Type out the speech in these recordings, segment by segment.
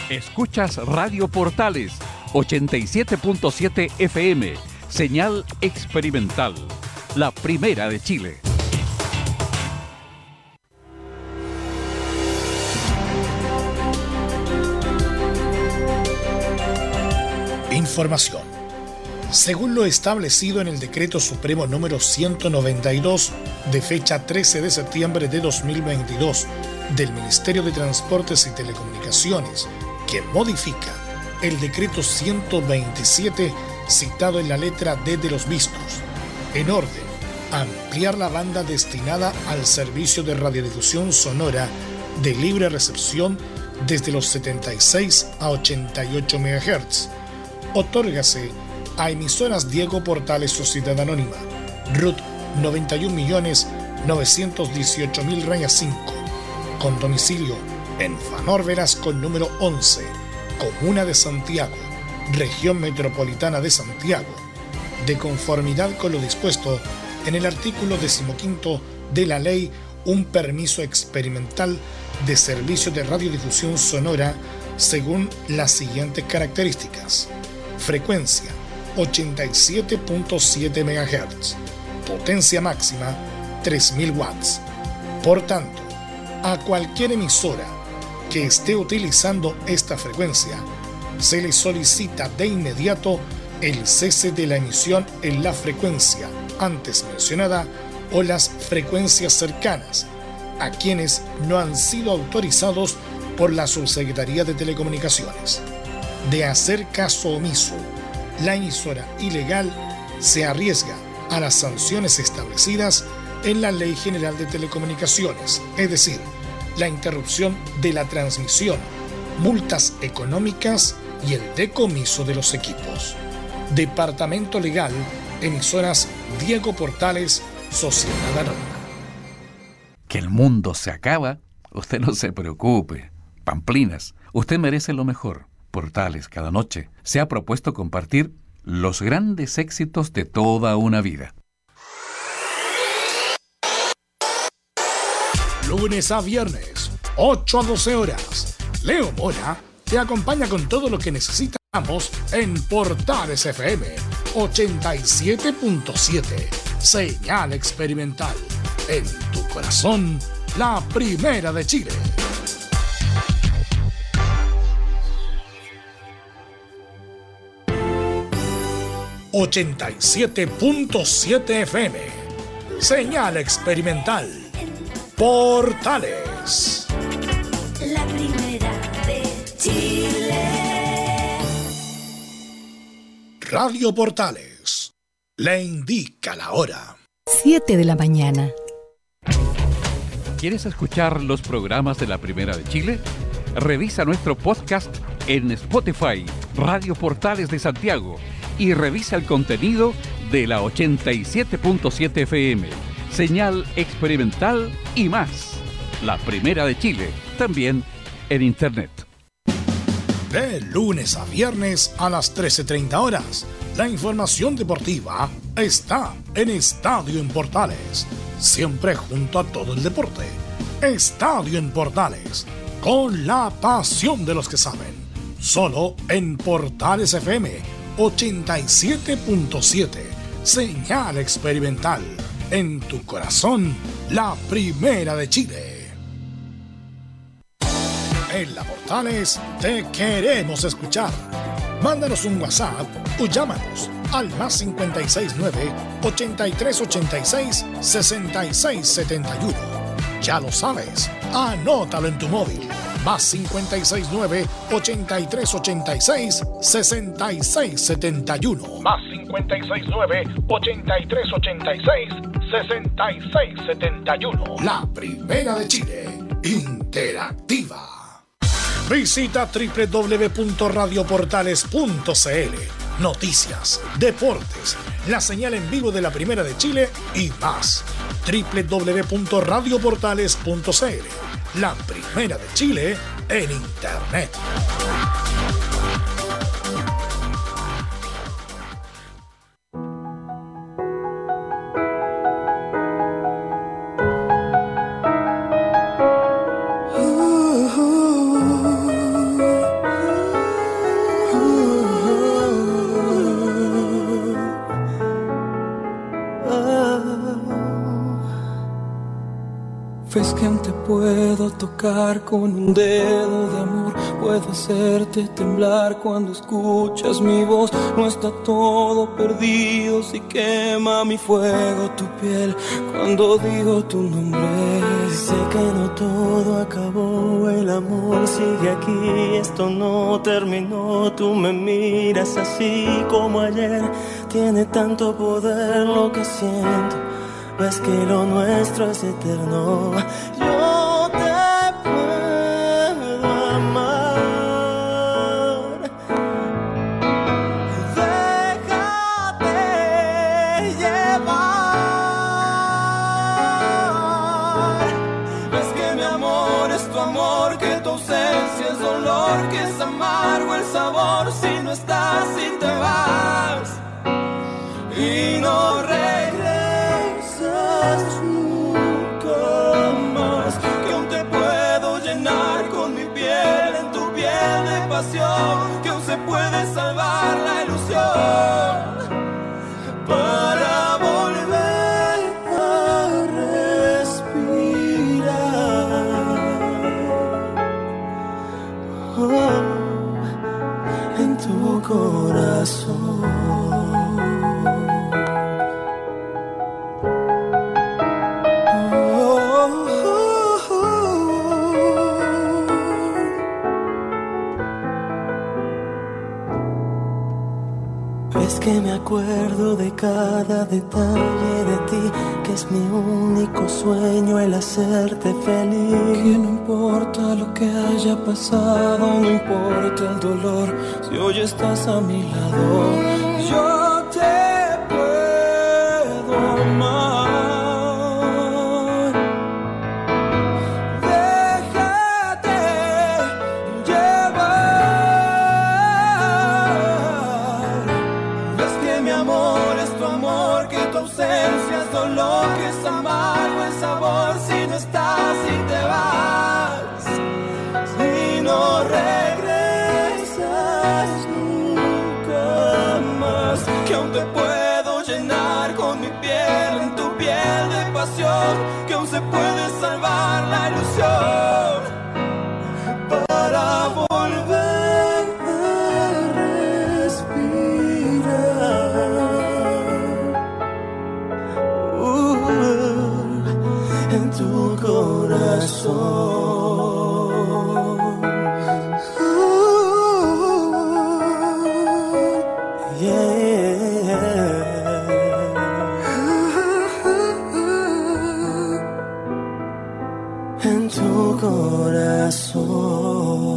Escuchas Radio Portales 87.7 FM, señal experimental, la primera de Chile. Información. Según lo establecido en el Decreto Supremo número 192, de fecha 13 de septiembre de 2022, del Ministerio de Transportes y Telecomunicaciones, que modifica el Decreto 127 citado en la letra D de los vistos, en orden a ampliar la banda destinada al servicio de radiodifusión sonora de libre recepción desde los 76 a 88 MHz. Otórgase a emisoras Diego Portales Sociedad Anónima, RUT 91.918.000-5, con domicilio en Fanor Velasco número 11, Comuna de Santiago, Región Metropolitana de Santiago, de conformidad con lo dispuesto en el artículo 15 de la Ley, un permiso experimental de servicio de radiodifusión sonora según las siguientes características: frecuencia 87.7 MHz, potencia máxima 3000 watts. Por tanto, a cualquier emisora que esté utilizando esta frecuencia, se le solicita de inmediato el cese de la emisión en la frecuencia antes mencionada o las frecuencias cercanas, a quienes no han sido autorizados por la Subsecretaría de Telecomunicaciones. De hacer caso omiso, la emisora ilegal se arriesga a las sanciones establecidas en la Ley General de Telecomunicaciones, es decir, la interrupción de la transmisión, multas económicas y el decomiso de los equipos. Departamento Legal, emisoras Diego Portales, Sociedad Anónima. Que el mundo se acaba, usted no se preocupe. Pamplinas, usted merece lo mejor. Portales cada noche se ha propuesto compartir los grandes éxitos de toda una vida. Lunes a viernes, 8 a 12 horas. Leo Mora te acompaña con todo lo que necesitamos en Portales FM 87.7. Señal experimental. En tu corazón, la primera de Chile. 87.7 FM. Señal experimental. Portales. La primera de Chile. Radio Portales. Le indica la hora. 7 de la mañana. ¿Quieres escuchar los programas de la Primera de Chile? Revisa nuestro podcast en Spotify, Radio Portales de Santiago, y revisa el contenido de la 87.7 FM, señal experimental y más. La Primera de Chile, también en Internet. De lunes a viernes a las 13:30 horas, la información deportiva está en Estadio en Portales. Siempre junto a todo el deporte. Estadio en Portales, con la pasión de los que saben. Solo en Portales FM 87.7. Señal experimental. En tu corazón, la primera de Chile. En la Portales te queremos escuchar. Mándanos un WhatsApp o llámanos al más 569-8386-6671. Ya lo sabes, anótalo en tu móvil. Más 569-8386-6671. Más 569-8386-6671. La primera de Chile, interactiva. Visita www.radioportales.cl. Noticias, deportes, la señal en vivo de la Primera de Chile y más. www.radioportales.cl. La Primera de Chile en Internet. Ves que aún te puedo tocar con un dedo de amor. Puedo hacerte temblar cuando escuchas mi voz. No está todo perdido si quema mi fuego tu piel cuando digo tu nombre. Sé que no todo acabó, el amor sigue aquí. Esto no terminó, tú me miras así como ayer. Tiene tanto poder lo que siento. Ves que lo nuestro es eterno. Yo te puedo amar. Déjate llevar. Ves que mi amor es tu amor, que tu ausencia es dolor, que es amargo el sabor si no estás y te vas. Y no nunca más, que aún te puedo llenar con mi piel, en tu piel de pasión, que aún se puede salvar la ilusión para volver a respirar en tu corazón. Que me acuerdo de cada detalle de ti, que es mi único sueño el hacerte feliz. Que no importa lo que haya pasado, no importa el dolor, si hoy estás a mi lado, yo te puedo amar. Déjate llevar. Ausencia es dolor, que es amargo el sabor si no estás y te vas. Si no regresas nunca más, que aún te puedo llenar con mi piel, en tu piel de pasión, que aún se puede salvar la ilusión para volver a respirar en tu corazón. En tu corazón.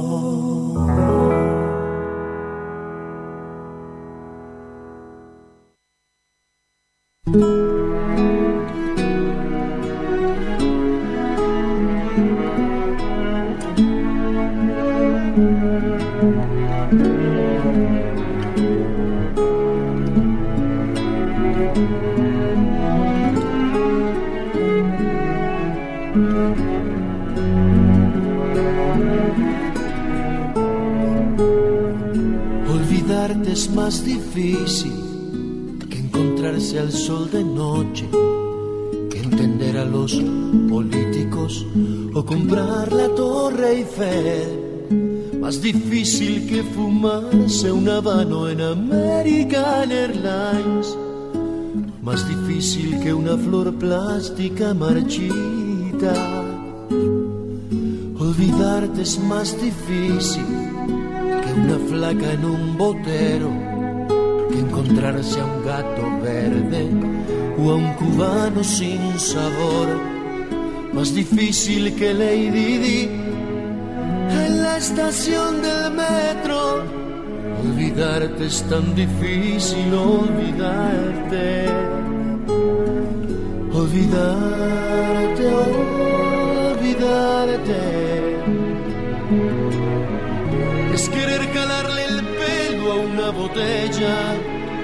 Olvidarte es más difícil que encontrarse al sol de noche, que entender a los políticos o comprar la Torre Eiffel. Más difícil que fumarse un habano en American Airlines. Más difícil que una flor plástica marchita. Olvidarte es más difícil que una flaca en un botero, que encontrarse a un gato verde o a un cubano sin sabor. Más difícil que Lady Di en la estación del metro. Olvidarte es tan difícil, olvidarte. Olvidarte, olvidarte. Es querer calarle el pelo a una botella.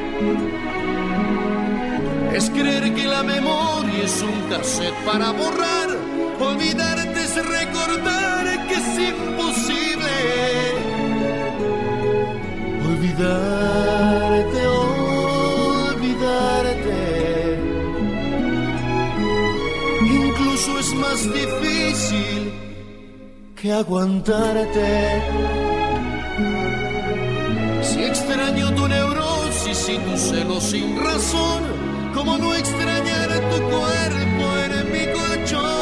Es creer que la memoria es un cassette para borrar. Olvidarte es recordar que es imposible. Olvidarte, olvidarte. Incluso es más que aguantarte. Si extraño tu neurosis y tu celo sin razón, ¿cómo no extrañar tu cuerpo en mi colchón?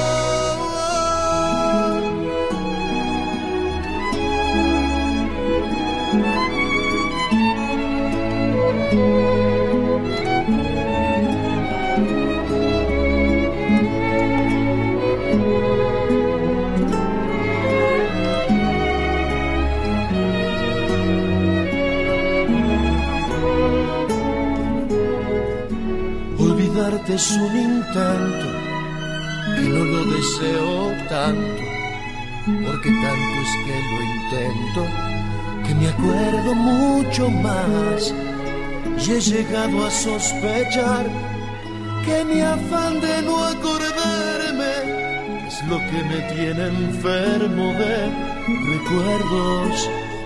Olvidarte es un intento que no lo deseo tanto, porque tanto es que lo intento que me acuerdo mucho más, y he llegado a sospechar que mi afán de no acordarme es lo que me tiene enfermo de recuerdos.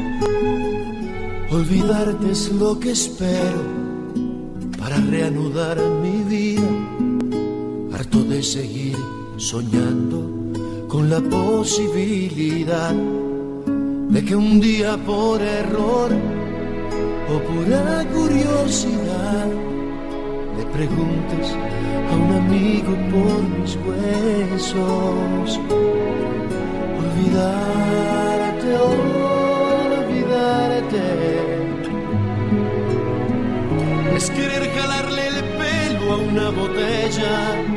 Olvidarte es lo que espero para reanudar mi vida, harto de seguir soñando con la posibilidad de que un día por error o pura curiosidad le preguntes a un amigo por mis huesos. Olvidarte, olvidarte es querer jalarle el pelo a una botella,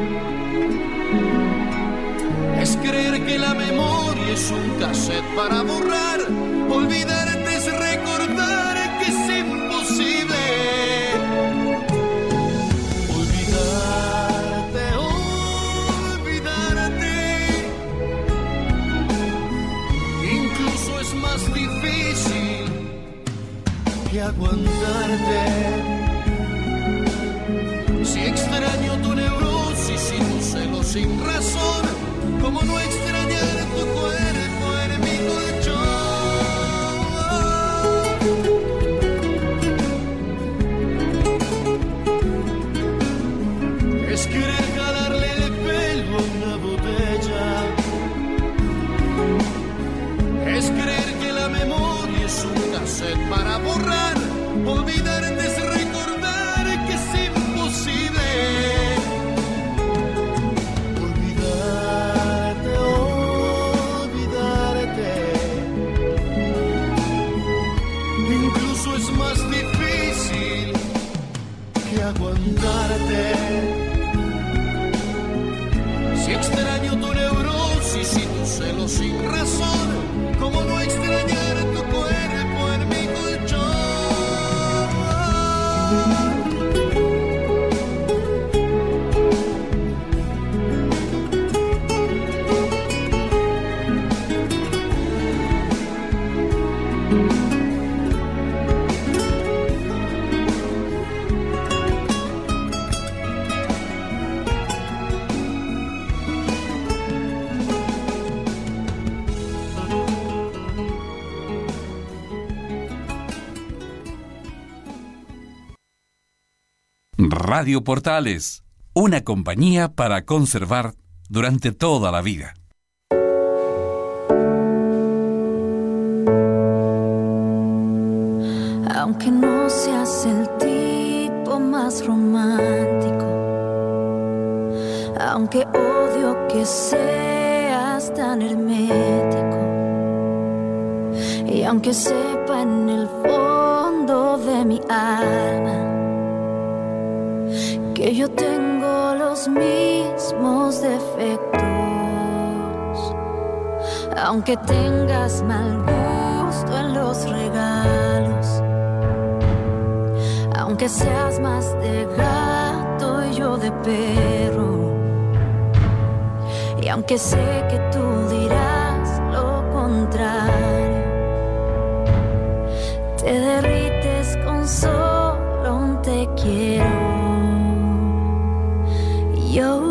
es creer que la memoria es un cassette para borrar. Olvidarte es recordar que es imposible. Olvidarte, olvidarte, incluso es más difícil que aguantarte. Si extraño tu neurosis y tu celo sin razón, ¿cómo no extrañar tu cuerpo en mi colchón? Es querer jalarle el pelo a una botella, es creer que la memoria es un cassette para borrar. Olvidarte es recordar que es imposible. Olvidarte, olvidarte, incluso es más difícil que aguantarte. Si extraño tu neurosis y tu celo sin razón, ¿cómo no extrañar tu cuerpo en mi colchón? Radio Portales, una compañía para conservar durante toda la vida. Aunque no seas el tipo más romántico, aunque odio que seas tan hermético, y aunque sepa en el fondo de mi alma que yo tengo los mismos defectos, aunque tengas mal gusto en los regalos, aunque seas más de gato y yo de perro, y aunque sé que tú dirás lo contrario, te derrites con solo un te quiero. Yo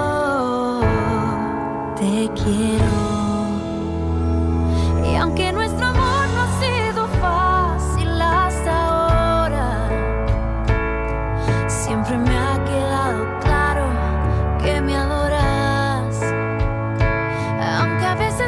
te quiero. Y aunque nuestro amor no ha sido fácil hasta ahora, siempre me ha quedado claro que me adoras. Aunque a veces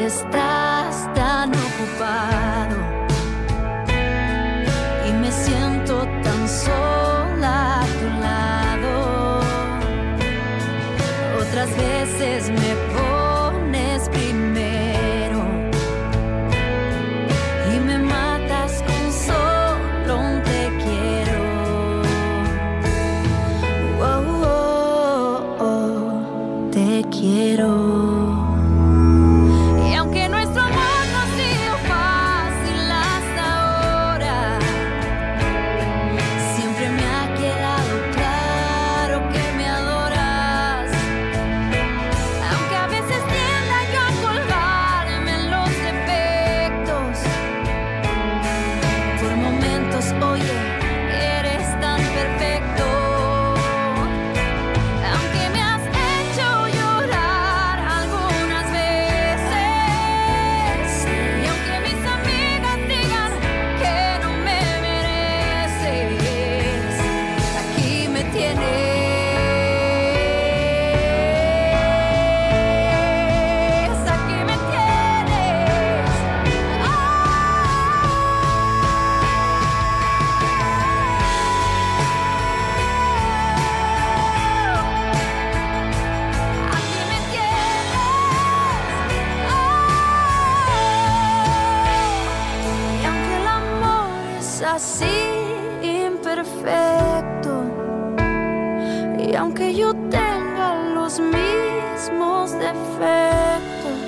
estás tan ocupado y me siento tan sola a tu lado. Otras veces me pones primero y me matas con solo un te quiero. Oh, oh, oh, te quiero. Así imperfecto, y aunque yo tenga los mismos defectos,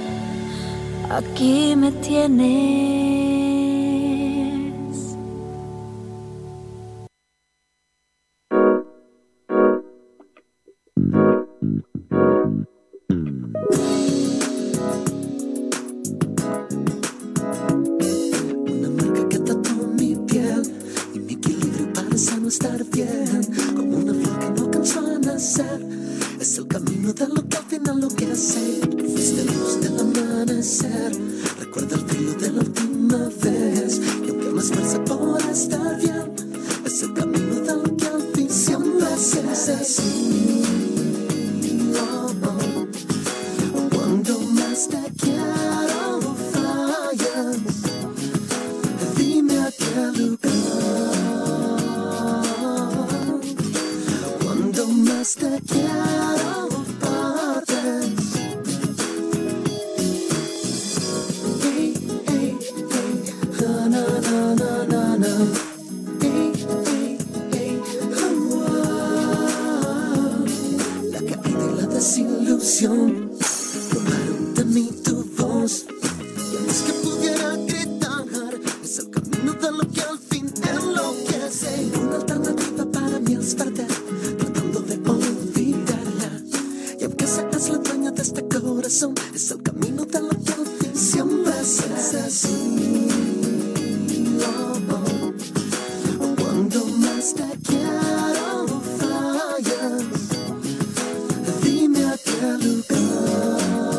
aquí me tienes. Estar bien, como una flor que no cansó a nacer. Es el camino de lo que al final lo que hace. Fuiste luz del amanecer. Recuerda el filo de la última vez. Y aunque me esfuerce por estar bien, es el camino de lo que al fin siempre es así. Oh, oh. Cuando más te quiero fallas, dime a qué lugar. Te quiero partes. Hey, hey, hey, na na na na na na. Hey, hey, hey, la caída y la desilusión tomaron de mí tu voz. Y antes que pudiera gritar, es el camino de lo que al fin enloquece. Una alternativa para mí es perder. Es el camino de lo que al fin siempre es así. Oh, oh. Cuando más te quiero fallas, dime a qué lugar.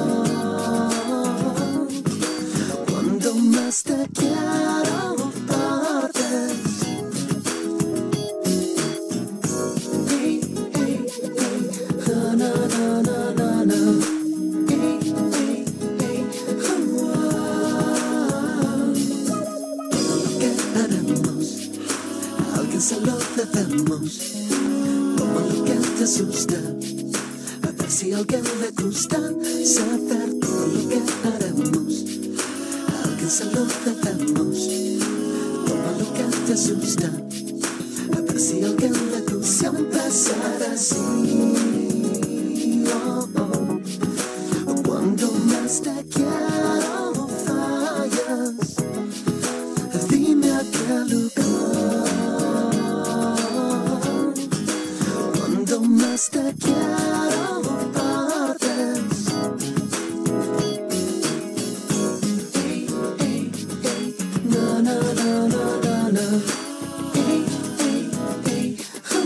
Cuando más te quiero partes. Hey, hey, hey, na na na na na. Se lo debemos, como lo que te asusta, a ver si a alguien le gusta saber todo lo que haremos. A alguien se lo debemos, como lo que te asusta, a ver si a alguien le gusta empezar así. Oh, oh. Cuando más te quiero fallas, dime a qué lugar. Más te quiero partes. Hey, hey, hey, na na na na na na. Hey, hey, hey,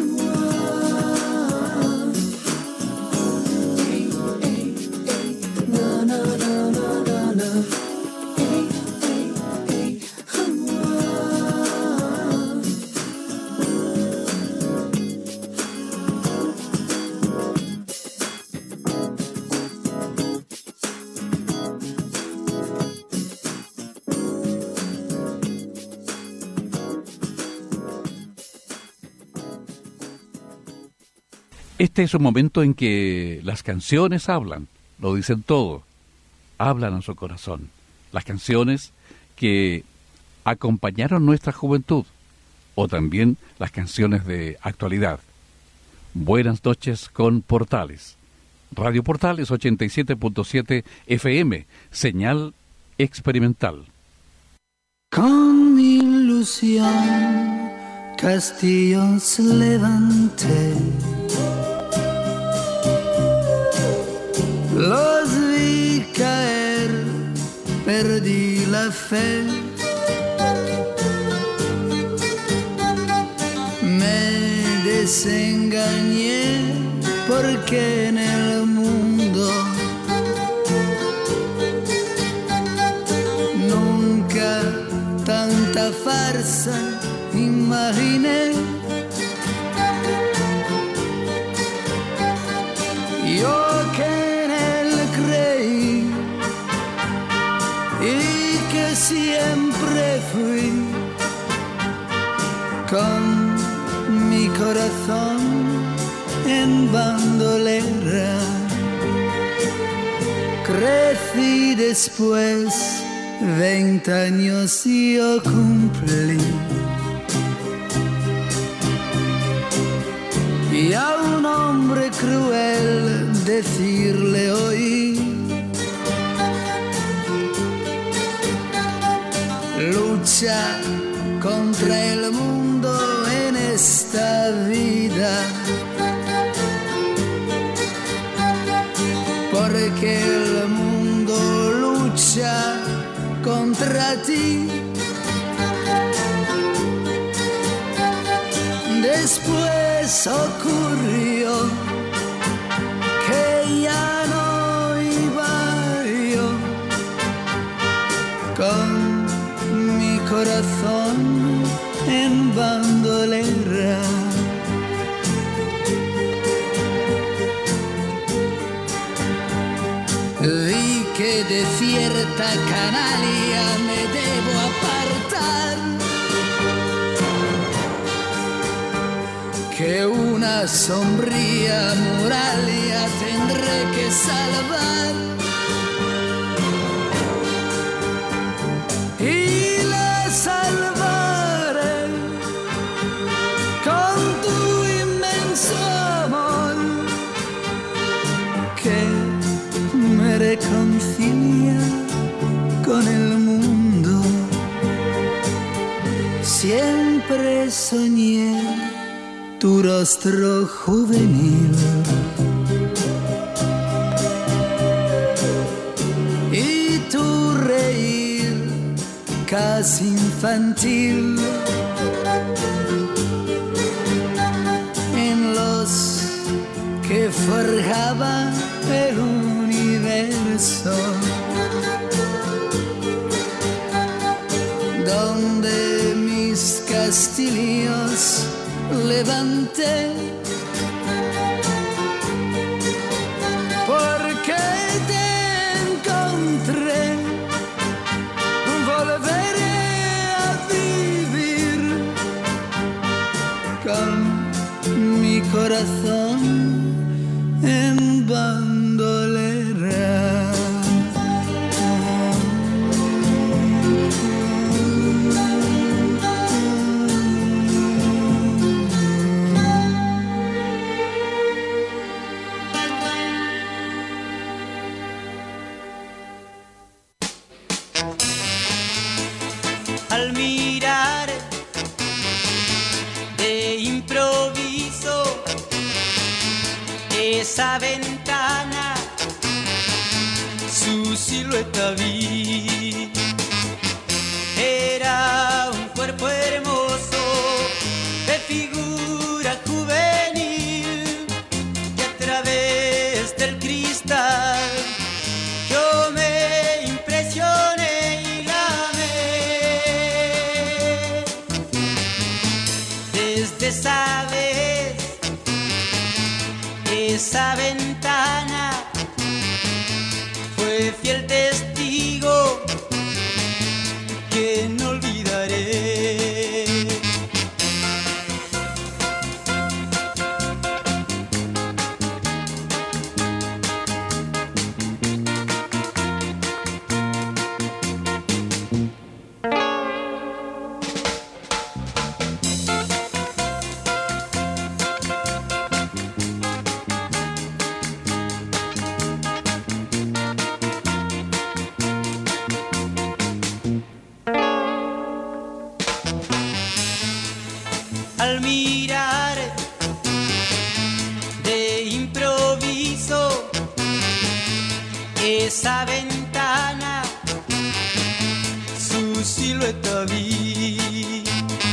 hey, hey, hey, na na na na na na. Hey, hey, hey, Este es un momento en que las canciones hablan, lo dicen todo, hablan a su corazón. Las canciones que acompañaron nuestra juventud o también las canciones de actualidad. Buenas noches con Portales. Radio Portales 87.7 FM, señal experimental. Con mi ilusión, castillos levanté. Los vi caer, perdí la fe. Me desengañé porque en el mundo nunca tanta farsa imaginé. Yo que en él creí y que siempre fui con mi corazón en bandolera. Crecí después, 20 años yo cumplí. Y a un hombre cruel decirle oí: lucha contra el mundo en esta vida, porque el mundo lucha contra ti. Después ocurrió que ya no iba yo con mi corazón en bandolera. Vi que de cierta canalla me debo apartar, que una sombría muralla tendré que salvar, y la salvaré con tu inmenso amor que me reconcilia con el mundo. Siempre soñé tu rostro juvenil y tu reír casi infantil, en los que forjaba el universo, donde mis castillos levanté, porque te encontré, volveré a vivir con mi corazón en bandolera. Al mirar de improviso esa ventana, su silueta vi. Era un cuerpo hermoso de figura juvenil, que a través del cristal yo me impresioné y la amé. Desde esa vez, esa ventana fue fiel testigo que no olvidaré. mirar de improviso esa ventana, su silueta vi.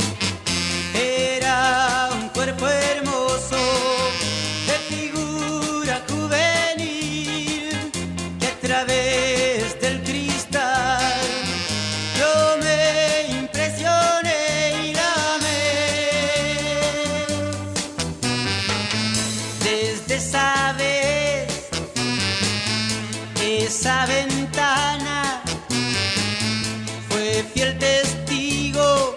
Era un cuerpo hermoso de figura juvenil que a través del cristal yo me impresioné y la amé. Desde esa vez, esa ventana fue fiel testigo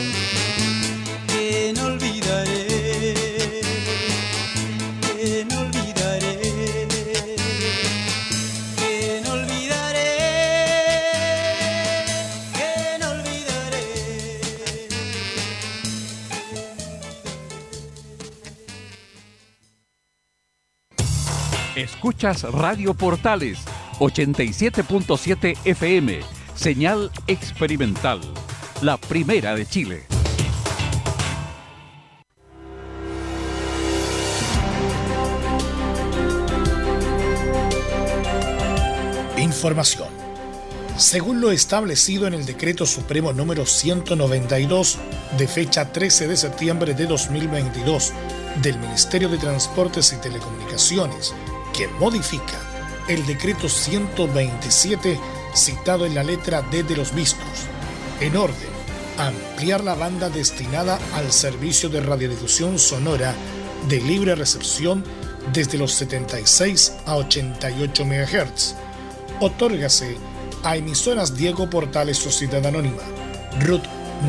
que no olvidaré, que no olvidaré, que no olvidaré, que no olvidaré. Escuchas Radio Portales 87.7 FM, señal experimental, la primera de Chile. Información. Según lo establecido en el Decreto Supremo número 192 de fecha 13 de septiembre de 2022 del Ministerio de Transportes y Telecomunicaciones, que modifica el Decreto 127 citado en la letra D de los vistos, en orden a ampliar la banda destinada al servicio de radiodifusión sonora de libre recepción desde los 76 a 88 MHz. Otórgase a emisoras Diego Portales Sociedad Anónima, RUT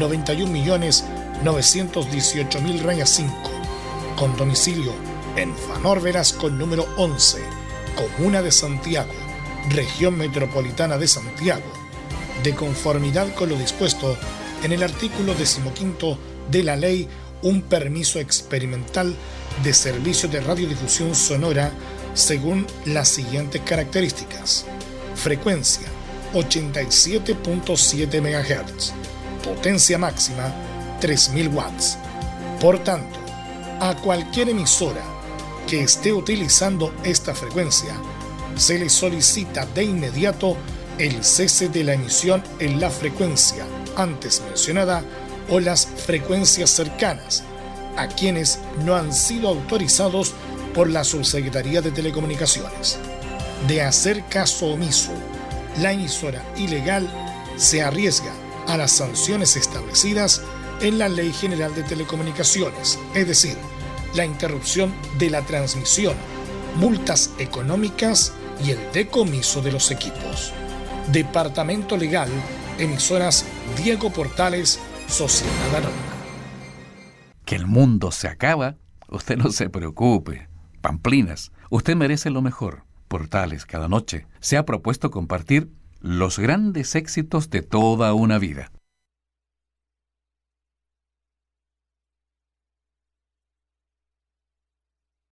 91.918.000-5, con domicilio en Fanor Velasco número 11, Comuna de Santiago, Región Metropolitana de Santiago, de conformidad con lo dispuesto en el artículo 15 de la Ley, un permiso experimental de servicio de radiodifusión sonora según las siguientes características: frecuencia 87.7 MHz, potencia máxima 3000 watts. Por tanto, a cualquier emisora que esté utilizando esta frecuencia, se le solicita de inmediato el cese de la emisión en la frecuencia antes mencionada o las frecuencias cercanas, a quienes no han sido autorizados por la Subsecretaría de Telecomunicaciones. De hacer caso omiso, la emisora ilegal se arriesga a las sanciones establecidas en la Ley General de Telecomunicaciones, es decir, la interrupción de la transmisión, multas económicas y el decomiso de los equipos. Departamento Legal, emisoras Diego Portales, Sociedad Anónima. Que el mundo se acaba, usted no se preocupe. Pamplinas, usted merece lo mejor. Portales cada noche se ha propuesto compartir los grandes éxitos de toda una vida.